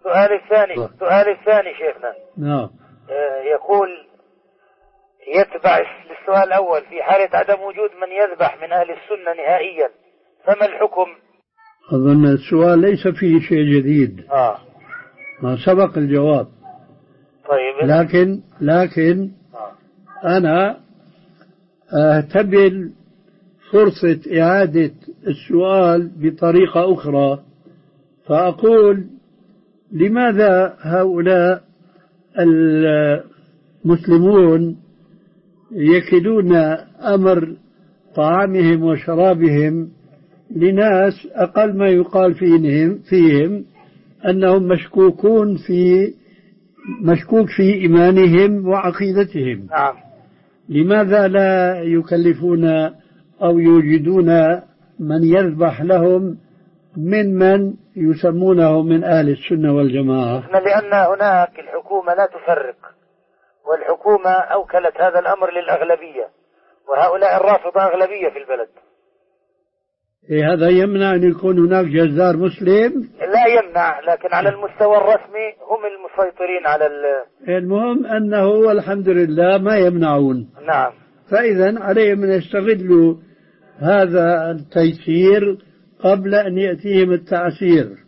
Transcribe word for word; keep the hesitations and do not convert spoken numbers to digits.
السؤال الثاني السؤال الثاني شيخنا. نعم. يقول يتبع للسؤال الأول، في حالة عدم وجود من يذبح من أهل السنة نهائيا فما الحكم؟ أظن السؤال ليس فيه شيء جديد. آه. ما سبق الجواب. طيب. لكن لكن آه. أنا أهتبل فرصة إعادة السؤال بطريقة أخرى، فأقول لماذا هؤلاء المسلمون يكلون أمر طعامهم وشرابهم لناس أقل ما يقال فيهم, فيهم أنهم مشكوكون في مشكوك في إيمانهم وعقيدتهم؟ نعم. لماذا لا يكلفون أو يوجدون من يذبح لهم من من يسمونه من أهل السنة والجماعة؟ لأن هناك الحكومة لا تفرق، والحكومة أوكلت هذا الأمر للأغلبية، وهؤلاء الرافضة أغلبية في البلد. إيه هذا يمنع أن يكون هناك جزار مسلم؟ لا يمنع، لكن على المستوى الرسمي هم المسيطرين على ال... المهم أنه والحمد لله ما يمنعون. نعم. فإذا عليهم أن يستغلوا هذا التيسير قبل أن يأتيهم التعسير.